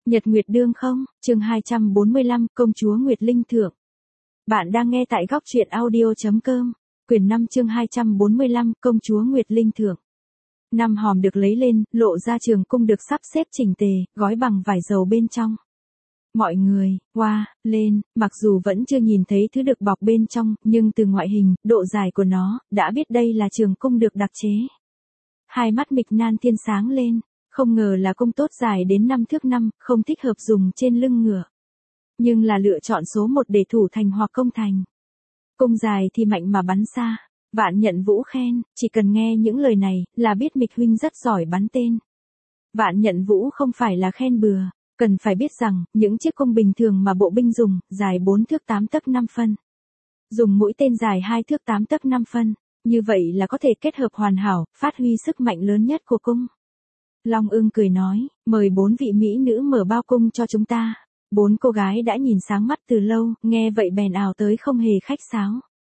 Nhật Nguyệt Đương không, chương 245, Công chúa Nguyệt Linh Thượng. Bạn đang nghe tại góc truyện audio.com, quyển 5 chương 245, Công chúa Nguyệt Linh Thượng. Năm hòm được lấy lên, lộ ra trường cung được sắp xếp chỉnh tề, gói bằng vải dầu bên trong. Mọi người, lên, mặc dù vẫn chưa nhìn thấy thứ được bọc bên trong, nhưng từ ngoại hình, độ dài của nó, đã biết đây là trường cung được đặc chế. Hai mắt Mịch Nan Thiên sáng lên. Không ngờ là cung tốt dài đến 5 thước 5, không thích hợp dùng trên lưng ngựa. Nhưng là lựa chọn số 1 để thủ thành hoặc công thành. Cung dài thì mạnh mà bắn xa. Vạn Nhận Vũ khen, chỉ cần nghe những lời này, là biết Mịch huynh rất giỏi bắn tên. Vạn Nhận Vũ không phải là khen bừa, cần phải biết rằng, những chiếc cung bình thường mà bộ binh dùng, dài 4 thước 8 tấc 5 phân. Dùng mũi tên dài 2 thước 8 tấc 5 phân, như vậy là có thể kết hợp hoàn hảo, phát huy sức mạnh lớn nhất của cung. Long Ưng cười nói, mời 4 vị mỹ nữ mở bao cung cho chúng ta. 4 cô gái đã nhìn sáng mắt từ lâu, nghe vậy bèn ào tới không hề khách sáo.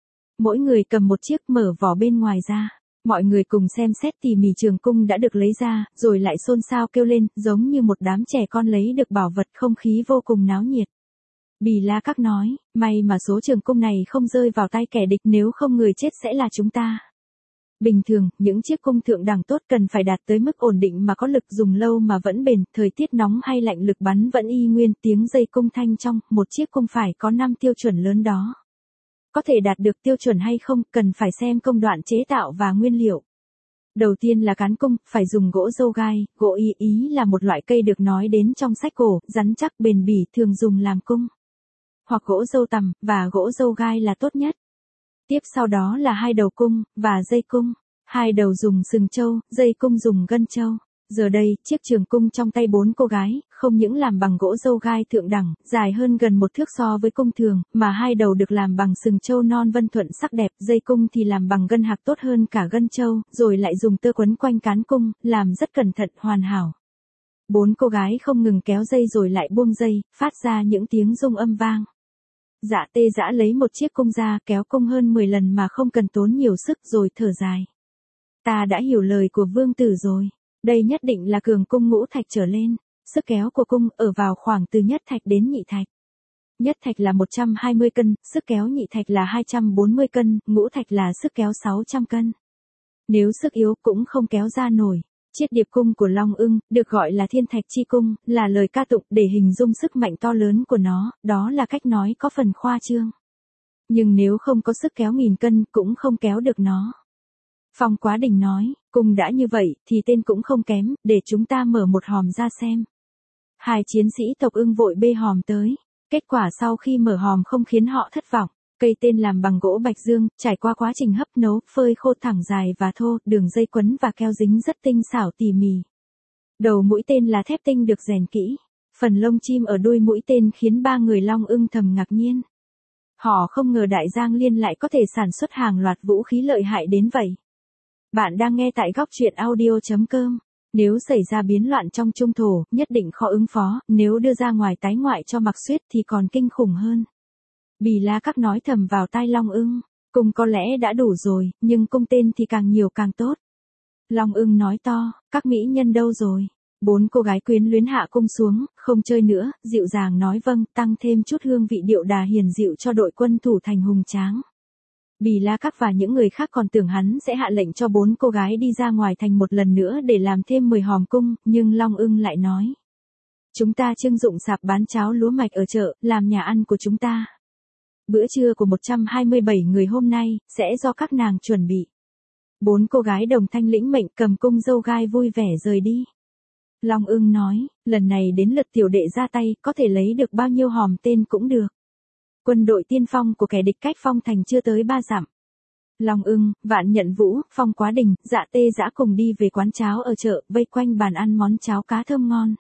Mỗi người cầm một chiếc mở vỏ bên ngoài ra. Mọi người cùng xem xét tỉ mỉ trường cung đã được lấy ra, rồi lại xôn xao kêu lên, giống như một đám trẻ con lấy được bảo vật, không khí vô cùng náo nhiệt. Bì La Các nói, may mà số trường cung này không rơi vào tay kẻ địch, nếu không người chết sẽ là chúng ta. Bình thường, những chiếc cung thượng đẳng tốt cần phải đạt tới mức ổn định mà có lực dùng lâu mà vẫn bền, thời tiết nóng hay lạnh lực bắn vẫn y nguyên, tiếng dây cung thanh trong, một chiếc cung phải có 5 tiêu chuẩn lớn đó. Có thể đạt được tiêu chuẩn hay không, cần phải xem công đoạn chế tạo và nguyên liệu. Đầu tiên là cán cung, phải dùng gỗ dâu gai, gỗ ý là một loại cây được nói đến trong sách cổ, rắn chắc bền bỉ, thường dùng làm cung. Hoặc gỗ dâu tằm, và gỗ dâu gai là tốt nhất. Tiếp sau đó là hai đầu cung, và dây cung. Hai đầu dùng sừng trâu, dây cung dùng gân trâu. Giờ đây, chiếc trường cung trong tay 4 cô gái, không những làm bằng gỗ dâu gai thượng đẳng, dài hơn gần 1 thước so với cung thường, mà hai đầu được làm bằng sừng trâu non vân thuận sắc đẹp, dây cung thì làm bằng gân hạc tốt hơn cả gân trâu, rồi lại dùng tơ quấn quanh cán cung, làm rất cẩn thận, hoàn hảo. 4 cô gái không ngừng kéo dây rồi lại buông dây, phát ra những tiếng rung âm vang. Dạ Tê Dã lấy một chiếc cung ra, kéo cung hơn 10 lần mà không cần tốn nhiều sức, rồi thở dài. Ta đã hiểu lời của vương tử rồi. Đây nhất định là cường cung ngũ thạch trở lên. Sức kéo của cung ở vào khoảng từ nhất thạch đến nhị thạch. Nhất thạch là 120 cân, sức kéo nhị thạch là 240 cân, ngũ thạch là sức kéo 600 cân. Nếu sức yếu cũng không kéo ra nổi. Chiết điệp cung của Long Ưng, được gọi là thiên thạch chi cung, là lời ca tụng để hình dung sức mạnh to lớn của nó, đó là cách nói có phần khoa trương. Nhưng nếu không có sức kéo 1000 cân, cũng không kéo được nó. Phong Quá Đình nói, cung đã như vậy, thì tên cũng không kém, để chúng ta mở một hòm ra xem. Hai chiến sĩ tộc Ưng vội bê hòm tới. Kết quả sau khi mở hòm không khiến họ thất vọng. Cây tên làm bằng gỗ bạch dương, trải qua quá trình hấp nấu, phơi khô thẳng dài và thô, đường dây quấn và keo dính rất tinh xảo tỉ mỉ. Đầu mũi tên là thép tinh được rèn kỹ. Phần lông chim ở đuôi mũi tên khiến 3 người Long Ưng thầm ngạc nhiên. Họ không ngờ Đại Giang Liên lại có thể sản xuất hàng loạt vũ khí lợi hại đến vậy. Bạn đang nghe tại góc truyện audio.com. Nếu xảy ra biến loạn trong trung thổ, nhất định khó ứng phó, nếu đưa ra ngoài tái ngoại cho Mặc Xuyết thì còn kinh khủng hơn. Bì La Các nói thầm vào tai Long Ưng, cung có lẽ đã đủ rồi, nhưng cung tên thì càng nhiều càng tốt. Long Ưng nói to, các mỹ nhân đâu rồi? 4 cô gái quyến luyến hạ cung xuống, không chơi nữa, dịu dàng nói vâng, tăng thêm chút hương vị điệu đà hiền dịu cho đội quân thủ thành hùng tráng. Bì La Các và những người khác còn tưởng hắn sẽ hạ lệnh cho 4 cô gái đi ra ngoài thành một lần nữa để làm thêm 10 hòm cung, nhưng Long Ưng lại nói. Chúng ta trưng dụng sạp bán cháo lúa mạch ở chợ, làm nhà ăn của chúng ta. Bữa trưa của 127 người hôm nay, sẽ do các nàng chuẩn bị. 4 cô gái đồng thanh lĩnh mệnh cầm cung dâu gai vui vẻ rời đi. Long Ưng nói, lần này đến lượt tiểu đệ ra tay, có thể lấy được bao nhiêu hòm tên cũng được. Quân đội tiên phong của kẻ địch cách phong thành chưa tới 3 dặm. Long Ưng, Vạn Nhận Vũ, Phong Quá Đình, Dạ Tê Dã cùng đi về quán cháo ở chợ, vây quanh bàn ăn món cháo cá thơm ngon.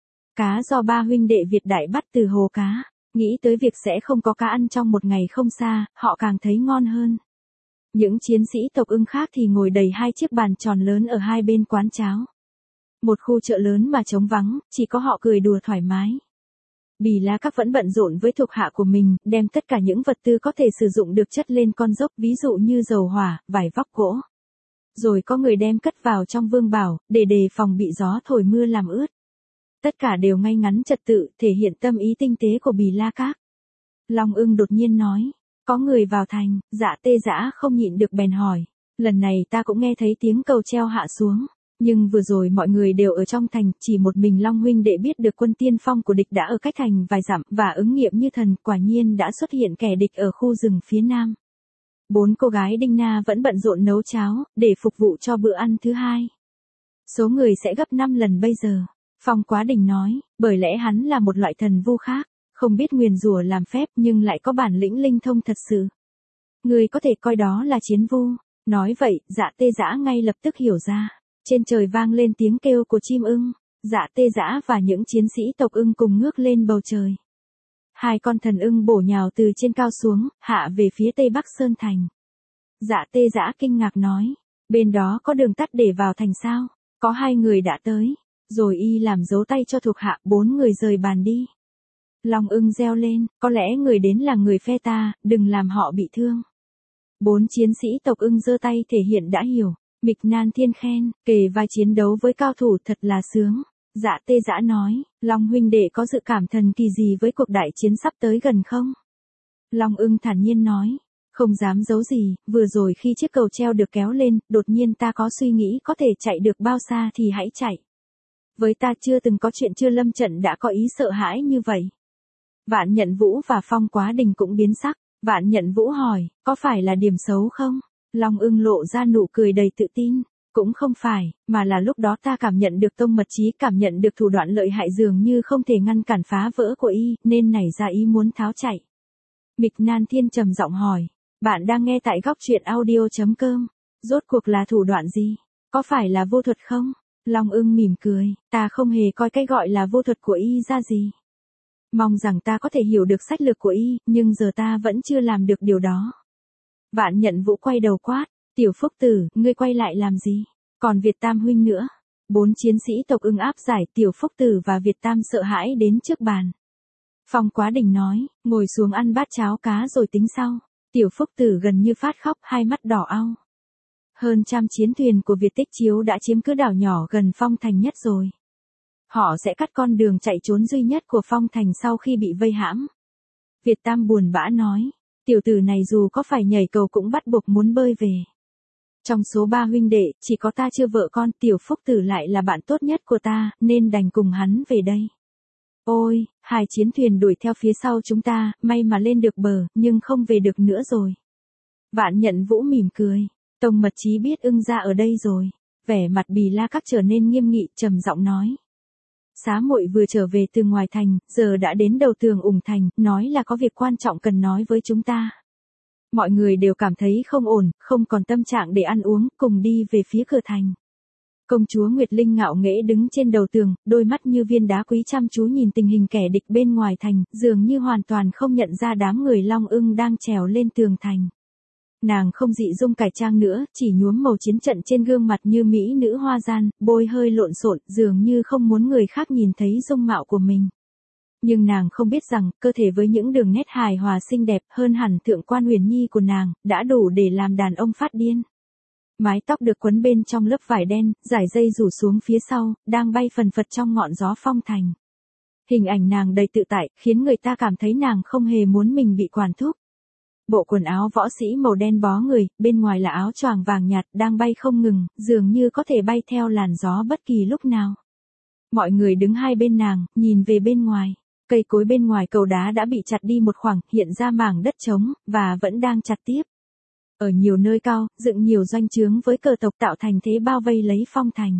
Cá do 3 huynh đệ Việt đại bắt từ hồ cá. Nghĩ tới việc sẽ không có cá ăn trong một ngày không xa, họ càng thấy ngon hơn. Những chiến sĩ tộc Ưng khác thì ngồi đầy 2 chiếc bàn tròn lớn ở hai bên quán cháo. Một khu chợ lớn mà trống vắng, chỉ có họ cười đùa thoải mái. Bì La Các vẫn bận rộn với thuộc hạ của mình, đem tất cả những vật tư có thể sử dụng được chất lên con dốc, ví dụ như dầu hỏa, vải vóc gỗ. Rồi có người đem cất vào trong vương bảo, để đề phòng bị gió thổi mưa làm ướt. Tất cả đều ngay ngắn trật tự, thể hiện tâm ý tinh tế của Bì La Các. Long Ưng đột nhiên nói, có người vào thành, Dạ Tê Dã không nhịn được bèn hỏi. Lần này ta cũng nghe thấy tiếng cầu treo hạ xuống. Nhưng vừa rồi mọi người đều ở trong thành, chỉ một mình Long huynh đệ biết được quân tiên phong của địch đã ở cách thành vài dặm, và ứng nghiệm như thần, quả nhiên đã xuất hiện kẻ địch ở khu rừng phía nam. 4 cô gái Đinh Na vẫn bận rộn nấu cháo, để phục vụ cho bữa ăn thứ hai. Số người sẽ gấp 5 lần bây giờ. Phong Quá Đình nói, bởi lẽ hắn là một loại thần vu khác, không biết nguyền rủa làm phép nhưng lại có bản lĩnh linh thông thật sự. Người có thể coi đó là chiến vu. Nói vậy, Dạ Tê Dã ngay lập tức hiểu ra. Trên trời vang lên tiếng kêu của chim ưng. Dạ Tê Dã và những chiến sĩ tộc ưng cùng ngước lên bầu trời. 2 con thần ưng bổ nhào từ trên cao xuống, hạ về phía tây bắc Sơn Thành. Dạ Tê Dã kinh ngạc nói, bên đó có đường tắt để vào thành sao? Có 2 người đã tới. Rồi y làm dấu tay cho thuộc hạ, 4 người rời bàn đi. Long Ưng reo lên, có lẽ người đến là người phe ta, đừng làm họ bị thương. 4 chiến sĩ tộc ưng giơ tay thể hiện đã hiểu. Mịch Nan Thiên khen, kề vai chiến đấu với cao thủ thật là sướng. Dạ Tê Dã nói, Long huynh đệ có dự cảm thần kỳ gì với cuộc đại chiến sắp tới gần không? Long Ưng thản nhiên nói, không dám giấu gì, vừa rồi khi chiếc cầu treo được kéo lên, đột nhiên ta có suy nghĩ có thể chạy được bao xa thì hãy chạy. Với ta chưa từng có chuyện chưa lâm trận đã có ý sợ hãi như vậy. Vạn Nhận Vũ và Phong Quá Đình cũng biến sắc. Vạn Nhận Vũ hỏi, có phải là điểm xấu không? Long Ưng lộ ra nụ cười đầy tự tin. Cũng không phải, mà là lúc đó ta cảm nhận được tông mật trí, cảm nhận được thủ đoạn lợi hại dường như không thể ngăn cản phá vỡ của y, nên nảy ra ý muốn tháo chạy. Mịch Nan Thiên trầm giọng hỏi, bạn đang nghe tại góc truyện audio.com, rốt cuộc là thủ đoạn gì? Có phải là vô thuật không? Long Ưng mỉm cười, ta không hề coi cái gọi là vô thuật của y ra gì. Mong rằng ta có thể hiểu được sách lược của y, nhưng giờ ta vẫn chưa làm được điều đó. Vạn Nhận Vũ quay đầu quát, Tiểu Phúc Tử, ngươi quay lại làm gì? Còn Việt Tam huynh nữa. 4 chiến sĩ tộc ưng áp giải Tiểu Phúc Tử và Việt Tam sợ hãi đến trước bàn. Phong Quá Đình nói, ngồi xuống ăn bát cháo cá rồi tính sau. Tiểu Phúc Tử gần như phát khóc, 2 mắt đỏ au. Hơn 100 chiến thuyền của Việt Tích Chiếu đã chiếm cứ đảo nhỏ gần Phong Thành nhất rồi. Họ sẽ cắt con đường chạy trốn duy nhất của Phong Thành sau khi bị vây hãm. Việt Tam buồn bã nói, tiểu tử này dù có phải nhảy cầu cũng bắt buộc muốn bơi về. Trong số 3 huynh đệ, chỉ có ta chưa vợ con, Tiểu Phúc Tử lại là bạn tốt nhất của ta, nên đành cùng hắn về đây. Ôi, 2 chiến thuyền đuổi theo phía sau chúng ta, may mà lên được bờ, nhưng không về được nữa rồi. Vạn Nhận Vũ mỉm cười, Tông Mật Trí biết ưng ra ở đây rồi. Vẻ mặt Bì La Các trở nên nghiêm nghị, trầm giọng nói. Xá muội vừa trở về từ ngoài thành, giờ đã đến đầu tường Ủng Thành, nói là có việc quan trọng cần nói với chúng ta. Mọi người đều cảm thấy không ổn, không còn tâm trạng để ăn uống, cùng đi về phía cửa thành. Công chúa Nguyệt Linh ngạo nghễ đứng trên đầu tường, đôi mắt như viên đá quý chăm chú nhìn tình hình kẻ địch bên ngoài thành, dường như hoàn toàn không nhận ra đám người Long Ưng đang trèo lên tường thành. Nàng không dị dung cải trang nữa, chỉ nhuốm màu chiến trận trên gương mặt như mỹ nữ hoa gian, bôi hơi lộn xộn, dường như không muốn người khác nhìn thấy dung mạo của mình. Nhưng nàng không biết rằng, cơ thể với những đường nét hài hòa xinh đẹp hơn hẳn thượng quan Huyền Nhi của nàng, đã đủ để làm đàn ông phát điên. Mái tóc được quấn bên trong lớp vải đen, dải dây rủ xuống phía sau, đang bay phần phật trong ngọn gió Phong Thành. Hình ảnh nàng đầy tự tại, khiến người ta cảm thấy nàng không hề muốn mình bị quản thúc. Bộ quần áo võ sĩ màu đen bó người, bên ngoài là áo choàng vàng nhạt, đang bay không ngừng, dường như có thể bay theo làn gió bất kỳ lúc nào. Mọi người đứng hai bên nàng, nhìn về bên ngoài. Cây cối bên ngoài cầu đá đã bị chặt đi một khoảng, hiện ra mảng đất trống, và vẫn đang chặt tiếp. Ở nhiều nơi cao, dựng nhiều doanh trướng với cờ tộc tạo thành thế bao vây lấy Phong Thành.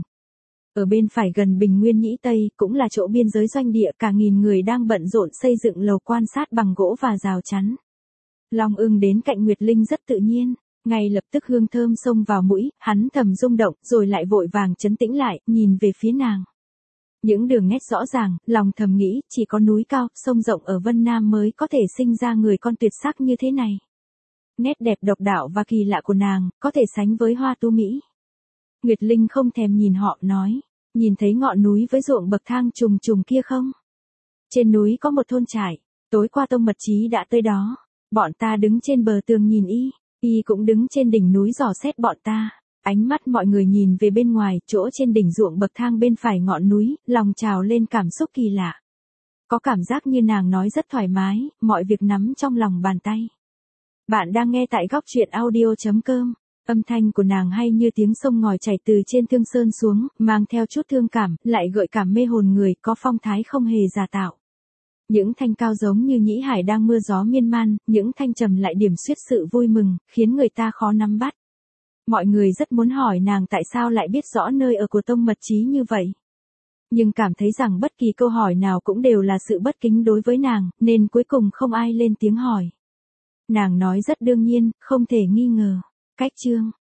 Ở bên phải gần Bình Nguyên Nhĩ Tây, cũng là chỗ biên giới doanh địa, cả nghìn người đang bận rộn xây dựng lầu quan sát bằng gỗ và rào chắn. Long Ưng đến cạnh Nguyệt Linh rất tự nhiên, ngay lập tức hương thơm xông vào mũi, hắn thầm rung động, rồi lại vội vàng trấn tĩnh lại, nhìn về phía nàng. Những đường nét rõ ràng, lòng thầm nghĩ, chỉ có núi cao, sông rộng ở Vân Nam mới có thể sinh ra người con tuyệt sắc như thế này. Nét đẹp độc đạo và kỳ lạ của nàng, có thể sánh với hoa tu Mỹ. Nguyệt Linh không thèm nhìn họ, nói, nhìn thấy ngọn núi với ruộng bậc thang trùng trùng kia không? Trên núi có một thôn trại, tối qua Tông Mật Trí đã tới đó. Bọn ta đứng trên bờ tường nhìn y cũng đứng trên đỉnh núi dò xét bọn ta. Ánh mắt mọi người nhìn về bên ngoài, chỗ trên đỉnh ruộng bậc thang bên phải ngọn núi, lòng trào lên cảm xúc kỳ lạ. Có cảm giác như nàng nói rất thoải mái, mọi việc nắm trong lòng bàn tay. Bạn đang nghe tại góc truyện audio.com. Âm thanh của nàng hay như tiếng sông ngòi chảy từ trên Thương Sơn xuống, mang theo chút thương cảm, lại gợi cảm mê hồn người, có phong thái không hề giả tạo. Những thanh cao giống như nhĩ hải đang mưa gió miên man, những thanh trầm lại điểm xuyết sự vui mừng, khiến người ta khó nắm bắt. Mọi người rất muốn hỏi nàng tại sao lại biết rõ nơi ở của Tông Mật Chí như vậy. Nhưng cảm thấy rằng bất kỳ câu hỏi nào cũng đều là sự bất kính đối với nàng, nên cuối cùng không ai lên tiếng hỏi. Nàng nói rất đương nhiên, không thể nghi ngờ. Cách chương